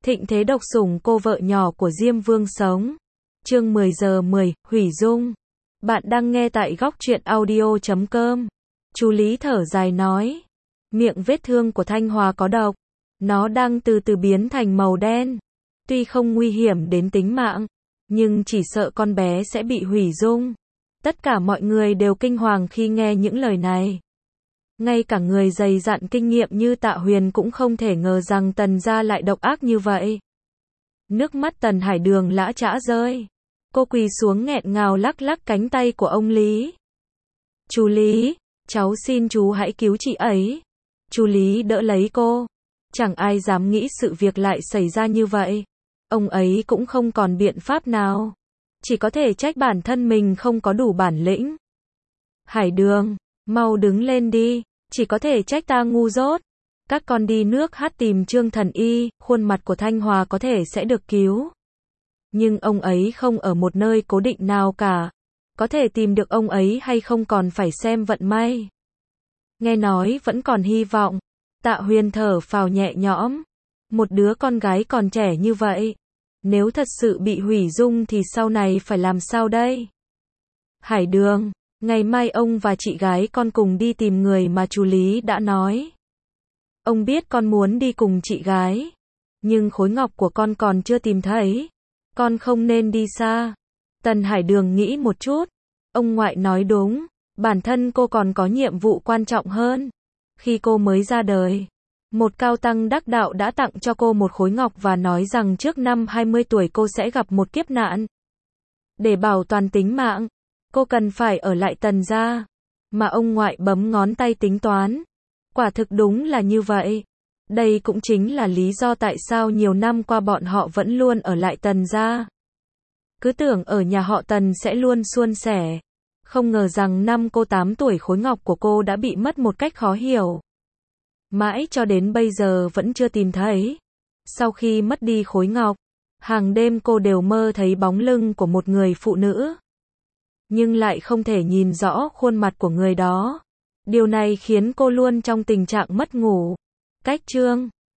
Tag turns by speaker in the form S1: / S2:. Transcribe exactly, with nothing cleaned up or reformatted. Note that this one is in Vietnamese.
S1: Thịnh thế độc sủng cô vợ nhỏ của Diêm Vương sống. Chương mười giờ mười, hủy dung. Bạn đang nghe tại góc truyện audio chấm com. Chú Lý thở dài nói. Miệng vết thương của Thanh Hòa có độc. Nó đang từ từ biến thành màu đen. Tuy không nguy hiểm đến tính mạng, nhưng chỉ sợ con bé sẽ bị hủy dung. Tất cả mọi người đều kinh hoàng khi nghe những lời này. Ngay cả người dày dặn kinh nghiệm như Tạ Huyền cũng không thể ngờ rằng Tần gia lại độc ác như vậy. Nước mắt Tần Hải Đường lã chã rơi. Cô quỳ xuống nghẹn ngào lắc lắc cánh tay của ông Lý. Chú Lý, cháu xin chú hãy cứu chị ấy. Chú Lý đỡ lấy cô. Chẳng ai dám nghĩ sự việc lại xảy ra như vậy. Ông ấy cũng không còn biện pháp nào. Chỉ có thể trách bản thân mình không có đủ bản lĩnh. Hải Đường, mau đứng lên đi. Chỉ có thể trách ta ngu dốt. Các con đi nước hát tìm Trương Thần Y, khuôn mặt của Thanh Hòa có thể sẽ được cứu. Nhưng ông ấy không ở một nơi cố định nào cả. Có thể tìm được ông ấy hay không còn phải xem vận may. Nghe nói vẫn còn hy vọng. Tạ Huyền thở phào nhẹ nhõm. Một đứa con gái còn trẻ như vậy. Nếu thật sự bị hủy dung thì sau này phải làm sao đây? Hải Đường, ngày mai ông và chị gái con cùng đi tìm người mà chú Lý đã nói. Ông biết con muốn đi cùng chị gái. Nhưng khối ngọc của con còn chưa tìm thấy. Con không nên đi xa. Tần Hải Đường nghĩ một chút. Ông ngoại nói đúng. Bản thân cô còn có nhiệm vụ quan trọng hơn. Khi cô mới ra đời, một cao tăng đắc đạo đã tặng cho cô một khối ngọc và nói rằng trước năm hai mươi tuổi cô sẽ gặp một kiếp nạn. Để bảo toàn tính mạng, cô cần phải ở lại Tần gia. Mà ông ngoại bấm ngón tay tính toán. Quả thực đúng là như vậy. Đây cũng chính là lý do tại sao nhiều năm qua bọn họ vẫn luôn ở lại Tần gia. Cứ tưởng ở nhà họ Tần sẽ luôn suôn sẻ. Không ngờ rằng năm cô tám tuổi khối ngọc của cô đã bị mất một cách khó hiểu. Mãi cho đến bây giờ vẫn chưa tìm thấy. Sau khi mất đi khối ngọc, hàng đêm cô đều mơ thấy bóng lưng của một người phụ nữ. Nhưng lại không thể nhìn rõ khuôn mặt của người đó. Điều này khiến cô luôn trong tình trạng mất ngủ. Cách chương